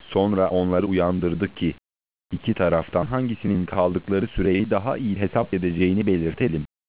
Sonra onları uyandırdık ki, iki taraftan hangisinin kaldıkları süreyi daha iyi hesap edeceğini belirtelim.